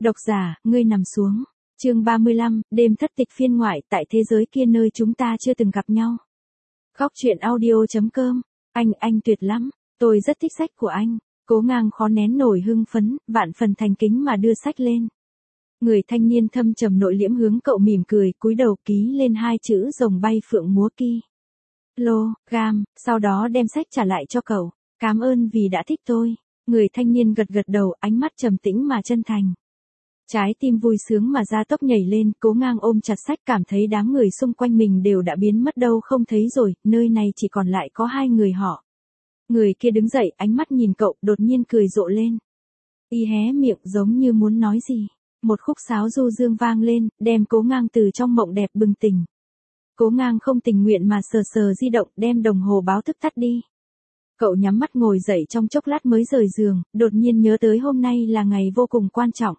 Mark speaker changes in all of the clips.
Speaker 1: Độc giả, ngươi nằm xuống. Chương 35, đêm thất tịch phiên ngoại tại thế giới kia nơi chúng ta chưa từng gặp nhau. Góc truyện audio.com. Anh tuyệt lắm. Tôi rất thích sách của anh. Cố Ngang khó nén nổi hưng phấn, vạn phần thành kính mà đưa sách lên. Người thanh niên thâm trầm nội liễm hướng cậu mỉm cười, cúi đầu ký lên hai chữ rồng bay phượng múa kg, sau đó đem sách trả lại cho cậu. Cảm ơn vì đã thích tôi. Người thanh niên gật gật đầu, ánh mắt trầm tĩnh mà chân thành. Trái tim vui sướng mà da tóc nhảy lên, Cố Ngang ôm chặt sách, cảm thấy đám người xung quanh mình đều đã biến mất đâu không thấy rồi, nơi này chỉ còn lại có hai người họ. Người kia đứng dậy, ánh mắt nhìn cậu, đột nhiên cười rộ lên. Y hé miệng giống như muốn nói gì. Một khúc sáo du dương vang lên, đem Cố Ngang từ trong mộng đẹp bừng tỉnh. Cố Ngang không tình nguyện mà sờ sờ di động, đem đồng hồ báo thức tắt đi. Cậu nhắm mắt ngồi dậy trong chốc lát mới rời giường, đột nhiên nhớ tới hôm nay là ngày vô cùng quan trọng.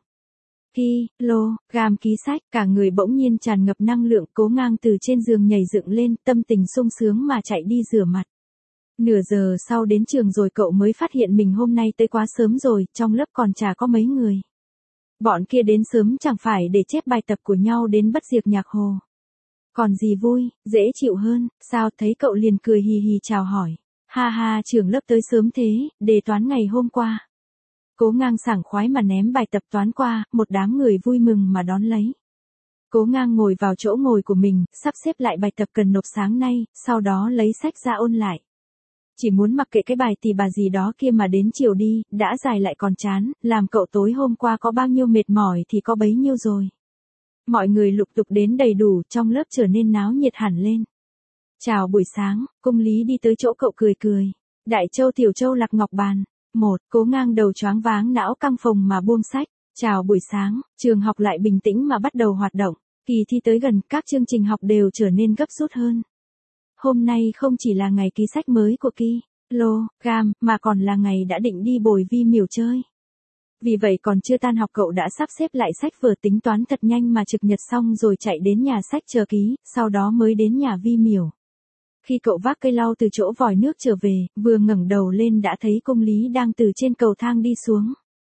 Speaker 1: Ký sách, cả người bỗng nhiên tràn ngập năng lượng. Cố Ngang từ trên giường nhảy dựng lên, tâm tình sung sướng mà chạy đi rửa mặt. Nửa giờ sau đến trường rồi cậu mới phát hiện mình hôm nay tới quá sớm rồi, trong lớp còn chả có mấy người. Bọn kia đến sớm chẳng phải để chép bài tập của nhau đến bất diệt nhạc hồ. Còn gì vui, dễ chịu hơn, sao thấy cậu liền cười hì hì chào hỏi. Ha ha, trưởng lớp tới sớm thế, đề toán ngày hôm qua. Cố Ngang sảng khoái mà ném bài tập toán qua, một đám người vui mừng mà đón lấy. Cố Ngang ngồi vào chỗ ngồi của mình, sắp xếp lại bài tập cần nộp sáng nay, sau đó lấy sách ra ôn lại. Chỉ muốn mặc kệ cái bài tì bà gì đó kia mà đến chiều đi, đã dài lại còn chán, làm cậu tối hôm qua có bao nhiêu mệt mỏi thì có bấy nhiêu rồi. Mọi người lục tục đến đầy đủ, trong lớp trở nên náo nhiệt hẳn lên. Chào buổi sáng, Cung Lý đi tới chỗ cậu cười cười. Đại Châu Tiểu Châu Lạc Ngọc bàn. Cố Ngang đầu choáng váng não căng phồng mà buông sách. Chào buổi sáng, trường học lại bình tĩnh mà bắt đầu hoạt động. Kỳ thi tới gần, các chương trình học đều trở nên gấp rút hơn. Hôm nay không chỉ là ngày ký sách mới của kg, mà còn là ngày đã định đi bồi vi miểu chơi. Vì vậy còn chưa tan học cậu đã sắp xếp lại sách vở tính toán thật nhanh mà trực nhật xong rồi chạy đến nhà sách chờ ký, sau đó mới đến nhà vi miểu. Khi cậu vác cây lau từ chỗ vòi nước trở về, vừa ngẩng đầu lên đã thấy Cung Lý đang từ trên cầu thang đi xuống.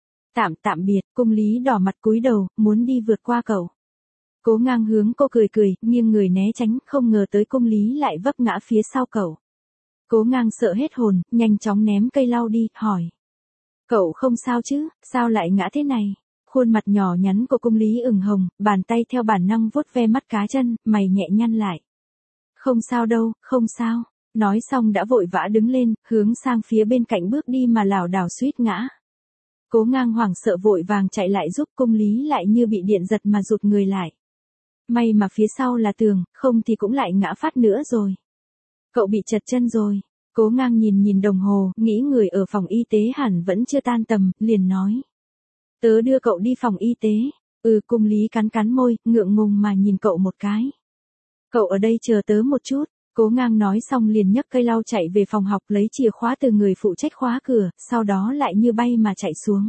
Speaker 1: Tạm biệt, Cung Lý đỏ mặt cúi đầu, muốn đi vượt qua cậu. Cố Ngang hướng cô cười cười, nghiêng người né tránh, không ngờ tới Cung Lý lại vấp ngã phía sau cậu. Cố Ngang sợ hết hồn, nhanh chóng ném cây lau đi, hỏi. Cậu không sao chứ, sao lại ngã thế này? Khuôn mặt nhỏ nhắn của Cung Lý ửng hồng, bàn tay theo bản năng vuốt ve mắt cá chân, mày nhẹ nhăn lại. Không sao đâu, không sao. Nói xong đã vội vã đứng lên, hướng sang phía bên cạnh bước đi mà lảo đảo suýt ngã. Cố Ngang hoảng sợ vội vàng chạy lại giúp, Cung Lý lại như bị điện giật mà rụt người lại. May mà phía sau là tường, không thì cũng lại ngã phát nữa rồi. Cậu bị trật chân rồi. Cố Ngang nhìn đồng hồ, nghĩ người ở phòng y tế hẳn vẫn chưa tan tầm, liền nói. Tớ đưa cậu đi phòng y tế. Cung Lý cắn môi, ngượng ngùng mà nhìn cậu một cái. Cậu ở đây chờ tớ một chút. Cố Ngang nói xong liền nhấc cây lau chạy về phòng học lấy chìa khóa từ người phụ trách khóa cửa, sau đó lại như bay mà chạy xuống.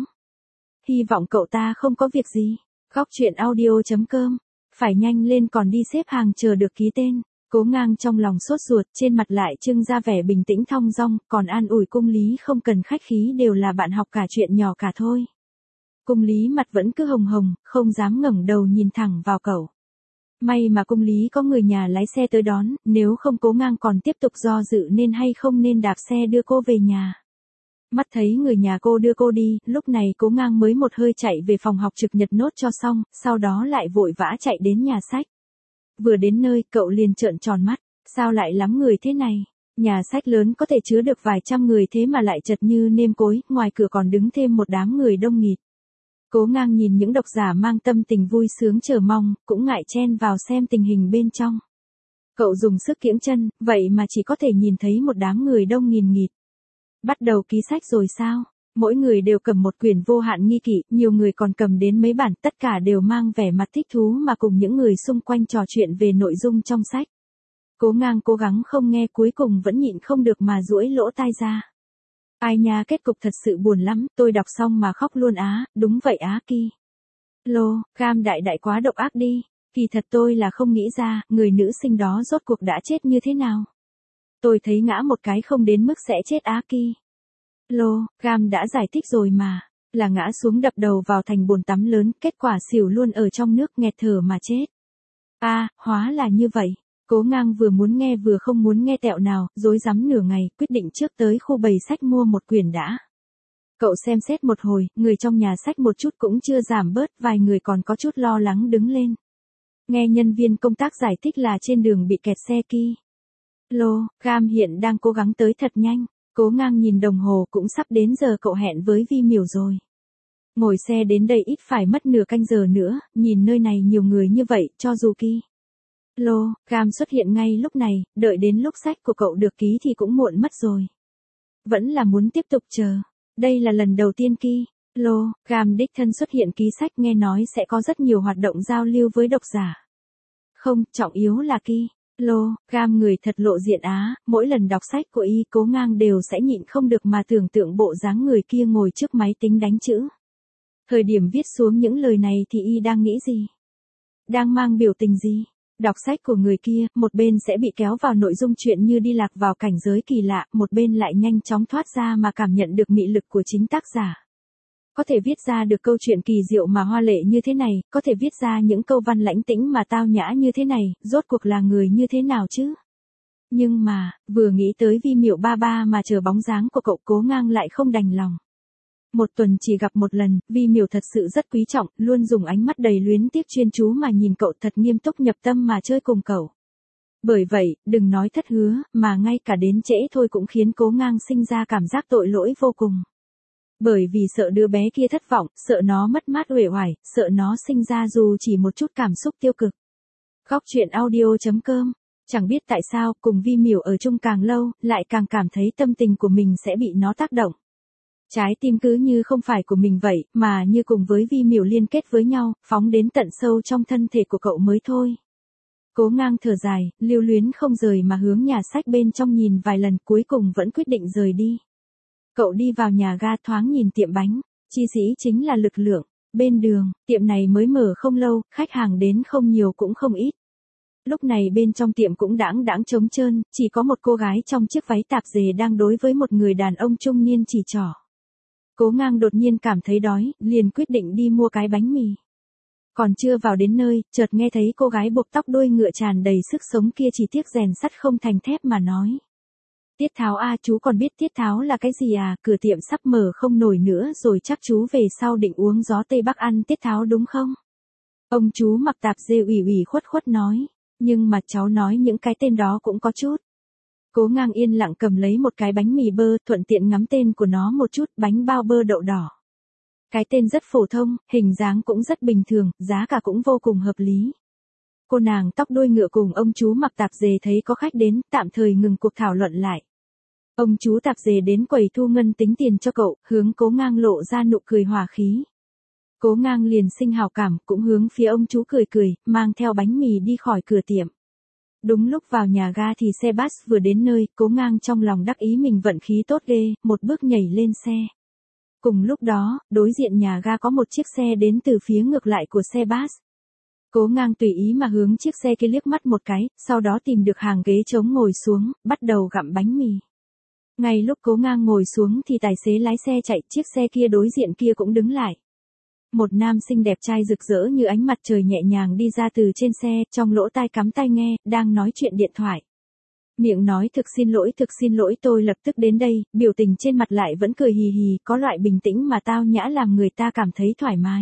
Speaker 1: Hy vọng cậu ta không có việc gì. Góc truyện audio.com. Phải nhanh lên còn đi xếp hàng chờ được ký tên. Cố Ngang trong lòng sốt ruột, trên mặt lại trưng ra vẻ bình tĩnh thong dong, còn an ủi Cung Lý không cần khách khí, đều là bạn học cả, chuyện nhỏ cả thôi. Cung Lý mặt vẫn cứ hồng hồng, không dám ngẩng đầu nhìn thẳng vào cậu. May mà Cung Lý có người nhà lái xe tới đón, nếu không Cố Ngang còn tiếp tục do dự nên hay không nên đạp xe đưa cô về nhà. Mắt thấy người nhà cô đưa cô đi, lúc này Cố Ngang mới một hơi chạy về phòng học trực nhật nốt cho xong, sau đó lại vội vã chạy đến nhà sách. Vừa đến nơi, cậu liền trợn tròn mắt, sao lại lắm người thế này? Nhà sách lớn có thể chứa được vài trăm người thế mà lại chật như nêm cối, ngoài cửa còn đứng thêm một đám người đông nghịt. Cố Ngang nhìn những độc giả mang tâm tình vui sướng chờ mong, cũng ngại chen vào xem tình hình bên trong. Cậu dùng sức kiễng chân, vậy mà chỉ có thể nhìn thấy một đám người đông nghìn nghịt. Bắt đầu ký sách rồi sao? Mỗi người đều cầm một quyển vô hạn nghi kỵ, nhiều người còn cầm đến mấy bản, tất cả đều mang vẻ mặt thích thú mà cùng những người xung quanh trò chuyện về nội dung trong sách. Cố Ngang cố gắng không nghe, cuối cùng vẫn nhịn không được mà duỗi lỗ tai ra. Ai nha, kết cục thật sự buồn lắm, tôi đọc xong mà khóc luôn á, đúng vậy á kg đại quá độc ác đi, kỳ thật tôi là không nghĩ ra, người nữ sinh đó rốt cuộc đã chết như thế nào. Tôi thấy ngã một cái không đến mức sẽ chết á kg đã giải thích rồi mà. là ngã xuống đập đầu vào thành bồn tắm lớn, kết quả xỉu luôn ở trong nước nghẹt thở mà chết. Hóa là như vậy. Cố Ngang vừa muốn nghe vừa không muốn nghe tẹo nào, rối rắm nửa ngày, quyết định trước tới khu bày sách mua một quyển đã. Cậu xem xét một hồi, người trong nhà sách một chút cũng chưa giảm bớt, vài người còn có chút lo lắng đứng lên. Nghe nhân viên công tác giải thích là trên đường bị kẹt xe km hiện đang cố gắng tới thật nhanh. Cố Ngang nhìn đồng hồ cũng sắp đến giờ cậu hẹn với Vi Miểu rồi. Ngồi xe đến đây ít phải mất nửa canh giờ nữa, nhìn nơi này nhiều người như vậy, cho dù km xuất hiện ngay lúc này, đợi đến lúc sách của cậu được ký thì cũng muộn mất rồi. Vẫn là muốn tiếp tục chờ. Đây là lần đầu tiên km đích thân xuất hiện ký sách, nghe nói sẽ có rất nhiều hoạt động giao lưu với độc giả. Không, trọng yếu là km người thật lộ diện mỗi lần đọc sách của y Cố Ngang đều sẽ nhịn không được mà tưởng tượng bộ dáng người kia ngồi trước máy tính đánh chữ. Thời điểm viết xuống những lời này thì y đang nghĩ gì? Đang mang biểu tình gì? Đọc sách của người kia, một bên sẽ bị kéo vào nội dung chuyện như đi lạc vào cảnh giới kỳ lạ, một bên lại nhanh chóng thoát ra mà cảm nhận được mị lực của chính tác giả. Có thể viết ra được câu chuyện kỳ diệu mà hoa lệ như thế này, có thể viết ra những câu văn lãnh tĩnh mà tao nhã như thế này, rốt cuộc là người như thế nào chứ? Nhưng mà, vừa nghĩ tới Vi Miểu ba ba mà chờ bóng dáng của cậu Cố Ngang lại không đành lòng. Một tuần chỉ gặp một lần, Vi Miểu thật sự rất quý trọng, luôn dùng ánh mắt đầy luyến tiếc chuyên chú mà nhìn cậu, thật nghiêm túc nhập tâm mà chơi cùng cậu. Bởi vậy, đừng nói thất hứa, mà ngay cả đến trễ thôi cũng khiến Cố Ngang sinh ra cảm giác tội lỗi vô cùng. Bởi vì sợ đứa bé kia thất vọng, sợ nó mất mát uể oải, sợ nó sinh ra dù chỉ một chút cảm xúc tiêu cực. Góc truyện audio.com. Chẳng biết tại sao, cùng Vi Miểu ở chung càng lâu, lại càng cảm thấy tâm tình của mình sẽ bị nó tác động. Trái tim cứ như không phải của mình vậy, mà như cùng với Vi Miểu liên kết với nhau, phóng đến tận sâu trong thân thể của cậu mới thôi. Cố Ngang thở dài, lưu luyến không rời mà hướng nhà sách bên trong nhìn vài lần, cuối cùng vẫn quyết định rời đi. Cậu đi vào nhà ga, thoáng nhìn tiệm bánh, chi sĩ chính là Lực Lượng. Bên đường, tiệm này mới mở không lâu, khách hàng đến không nhiều cũng không ít. Lúc này bên trong tiệm cũng đãng trống trơn, chỉ có một cô gái trong chiếc váy tạp dề đang đối với một người đàn ông trung niên chỉ trỏ. Cố Ngang đột nhiên cảm thấy đói, liền quyết định đi mua cái bánh mì. Còn chưa vào đến nơi, chợt nghe thấy cô gái buộc tóc đuôi ngựa tràn đầy sức sống kia chỉ tiếc rèn sắt không thành thép mà nói. Tiết tháo chú còn biết tiết tháo là cái gì cửa tiệm sắp mở không nổi nữa rồi, chắc chú về sau định uống gió Tây Bắc ăn tiết tháo đúng không? Ông chú mặc tạp dề ủy khuất nói, nhưng mà cháu nói những cái tên đó cũng có chút. Cố Ngang yên lặng cầm lấy một cái bánh mì bơ, thuận tiện ngắm tên của nó một chút, bánh bao bơ đậu đỏ. Cái tên rất phổ thông, hình dáng cũng rất bình thường, giá cả cũng vô cùng hợp lý. Cô nàng tóc đuôi ngựa cùng ông chú mặc tạp dề thấy có khách đến, tạm thời ngừng cuộc thảo luận lại. Ông chú tạp dề đến quầy thu ngân tính tiền cho cậu, hướng Cố Ngang lộ ra nụ cười hòa khí. Cố Ngang liền sinh hào cảm, cũng hướng phía ông chú cười, mang theo bánh mì đi khỏi cửa tiệm. Đúng lúc vào nhà ga thì xe bus vừa đến nơi, Cố Ngang trong lòng đắc ý mình vận khí tốt ghê, một bước nhảy lên xe. Cùng lúc đó, đối diện nhà ga có một chiếc xe đến từ phía ngược lại của xe bus. Cố Ngang tùy ý mà hướng chiếc xe kia liếc mắt một cái, sau đó tìm được hàng ghế trống ngồi xuống, bắt đầu gặm bánh mì. Ngay lúc Cố Ngang ngồi xuống thì tài xế lái xe chạy, chiếc xe kia đối diện kia cũng đứng lại. Một nam sinh đẹp trai rực rỡ như ánh mặt trời nhẹ nhàng đi ra từ trên xe, trong lỗ tai cắm tai nghe, đang nói chuyện điện thoại. Miệng nói thực xin lỗi tôi lập tức đến đây, biểu tình trên mặt lại vẫn cười hì hì, có loại bình tĩnh mà tao nhã làm người ta cảm thấy thoải mái.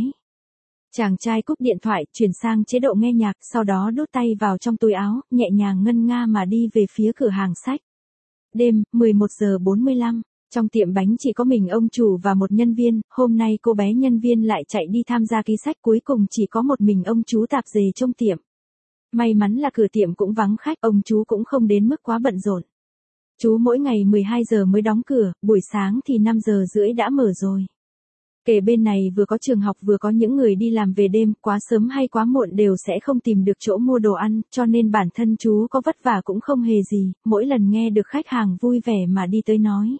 Speaker 1: Chàng trai cúp điện thoại, chuyển sang chế độ nghe nhạc, sau đó đút tay vào trong túi áo, nhẹ nhàng ngân nga mà đi về phía cửa hàng sách. Đêm, 11 giờ 45, trong tiệm bánh chỉ có mình ông chủ và một nhân viên, hôm nay cô bé nhân viên lại chạy đi tham gia ký sách, cuối cùng chỉ có một mình ông chú tạp dề trong tiệm. May mắn là cửa tiệm cũng vắng khách, ông chú cũng không đến mức quá bận rộn. Chú mỗi ngày 12 giờ mới đóng cửa, buổi sáng thì 5 giờ rưỡi đã mở rồi. Kể bên này vừa có trường học vừa có những người đi làm về đêm, quá sớm hay quá muộn đều sẽ không tìm được chỗ mua đồ ăn, cho nên bản thân chú có vất vả cũng không hề gì, mỗi lần nghe được khách hàng vui vẻ mà đi tới nói.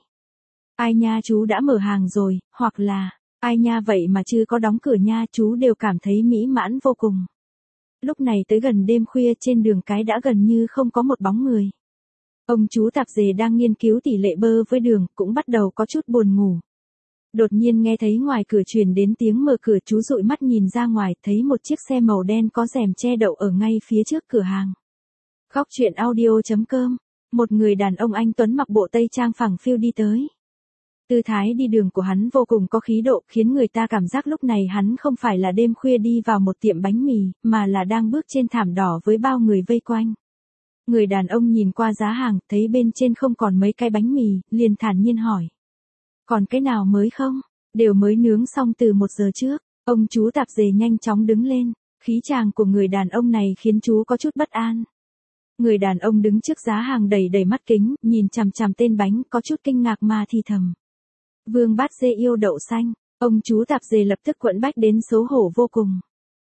Speaker 1: Ai nha chú đã mở hàng rồi, hoặc là, ai nha vậy mà chưa có đóng cửa nha, chú đều cảm thấy mỹ mãn vô cùng. Lúc này tới gần đêm khuya trên đường cái đã gần như không có một bóng người. Ông chú tạp dề đang nghiên cứu tỷ lệ bơ với đường, cũng bắt đầu có chút buồn ngủ. Đột nhiên nghe thấy ngoài cửa truyền đến tiếng mở cửa, chú dụi mắt nhìn ra ngoài, thấy một chiếc xe màu đen có rèm che đậu ở ngay phía trước cửa hàng. Khóc chuyện audio.com. Một người đàn ông anh tuấn mặc bộ tây trang phẳng phiu đi tới. Tư thái đi đường của hắn vô cùng có khí độ, khiến người ta cảm giác lúc này hắn không phải là đêm khuya đi vào một tiệm bánh mì, mà là đang bước trên thảm đỏ với bao người vây quanh. Người đàn ông nhìn qua giá hàng, thấy bên trên không còn mấy cái bánh mì, liền thản nhiên hỏi. Còn cái nào mới không? Đều mới nướng xong từ 1 giờ trước. Ông chú tạp dề nhanh chóng đứng lên. Khí chàng của người đàn ông này khiến chú có chút bất an. Người đàn ông đứng trước giá hàng đầy đầy mắt kính, nhìn chằm chằm tên bánh, có chút kinh ngạc mà thì thầm. Vương Bát Dê yêu đậu xanh. Ông chú tạp dề lập tức quẫn bách đến xấu hổ vô cùng.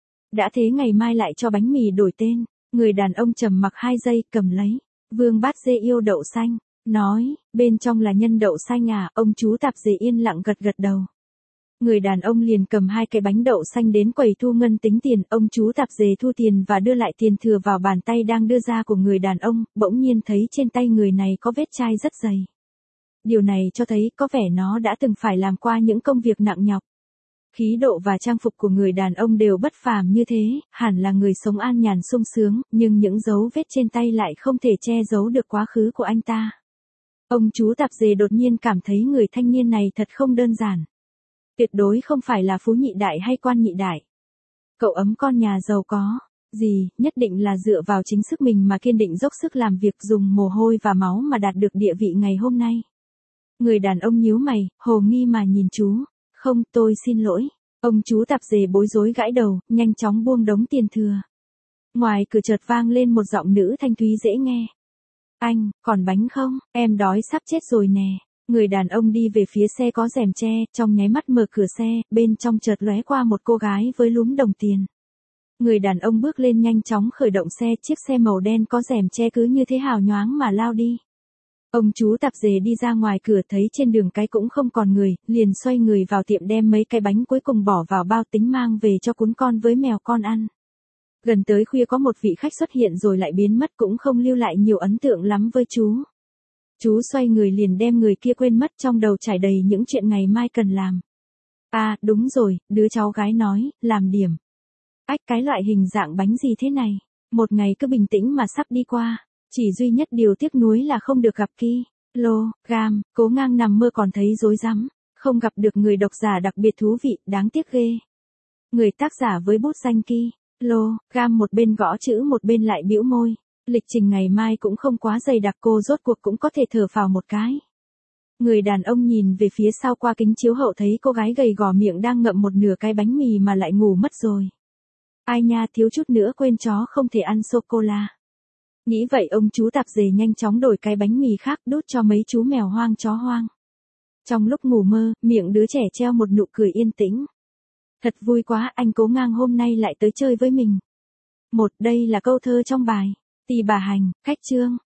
Speaker 1: Đã thế ngày mai lại cho bánh mì đổi tên. Người đàn ông trầm mặc 2 giây, cầm lấy. Vương Bát Dê yêu đậu xanh. Nói, bên trong là nhân đậu xanh à? Ông chú tạp dề yên lặng gật gật đầu. Người đàn ông liền cầm 2 cái bánh đậu xanh đến quầy thu ngân tính tiền. Ông chú tạp dề thu tiền và đưa lại tiền thừa vào bàn tay đang đưa ra của người đàn ông. Bỗng nhiên thấy trên tay người này có vết chai rất dày. Điều này cho thấy có vẻ nó đã từng phải làm qua những công việc nặng nhọc. Khí độ và trang phục của người đàn ông đều bất phàm như thế, hẳn là người sống an nhàn sung sướng, nhưng những dấu vết trên tay lại không thể che giấu được quá khứ của anh ta. Ông chú tạp dề đột nhiên cảm thấy người thanh niên này thật không đơn giản. Tuyệt đối không phải là phú nhị đại hay quan nhị đại. Cậu ấm con nhà giàu có. Gì, nhất định là dựa vào chính sức mình mà kiên định dốc sức làm việc, dùng mồ hôi và máu mà đạt được địa vị ngày hôm nay. Người đàn ông nhíu mày, hồ nghi mà nhìn chú. Không, tôi xin lỗi. Ông chú tạp dề bối rối gãi đầu, nhanh chóng buông đống tiền thừa. Ngoài cửa chợt vang lên một giọng nữ thanh thúy dễ nghe. Anh, còn bánh không? Em đói sắp chết rồi nè. Người đàn ông đi về phía xe có rèm che, trong nháy mắt mở cửa xe, bên trong chợt lóe qua một cô gái với lúm đồng tiền. Người đàn ông bước lên nhanh chóng khởi động xe, chiếc xe màu đen có rèm che cứ như thế hào nhoáng mà lao đi. Ông chú tạp dề đi ra ngoài cửa thấy trên đường cái cũng không còn người, liền xoay người vào tiệm đem mấy cái bánh cuối cùng bỏ vào bao tính mang về cho cún con với mèo con ăn. Gần tới khuya có một vị khách xuất hiện rồi lại biến mất, cũng không lưu lại nhiều ấn tượng lắm với chú. Chú xoay người liền đem người kia quên mất, trong đầu trải đầy những chuyện ngày mai cần làm. À, đúng rồi, đứa cháu gái nói, làm điểm. Ách, cái loại hình dạng bánh gì thế này? Một ngày cứ bình tĩnh mà sắp đi qua. Chỉ duy nhất điều tiếc nuối là không được gặp Ki-lô-gam, Cố Ngang nằm mơ còn thấy rối rắm. Không gặp được người độc giả đặc biệt thú vị, đáng tiếc ghê. Người tác giả với bút danh Ki-lô-gam một bên gõ chữ một bên lại bĩu môi. Lịch trình ngày mai cũng không quá dày đặc, cô rốt cuộc cũng có thể thở phào một cái. Người đàn ông nhìn về phía sau qua kính chiếu hậu thấy cô gái gầy gò miệng đang ngậm một nửa cái bánh mì mà lại ngủ mất rồi. Ai nha, thiếu chút nữa quên chó không thể ăn sô-cô-la. Nghĩ vậy ông chú tạp dề nhanh chóng đổi cái bánh mì khác đút cho mấy chú mèo hoang chó hoang. Trong lúc ngủ mơ, miệng đứa trẻ treo một nụ cười yên tĩnh. Thật vui quá, anh Cố Ngang hôm nay lại tới chơi với mình. Đây là câu thơ trong bài Tỳ Bà Hành, cách chương.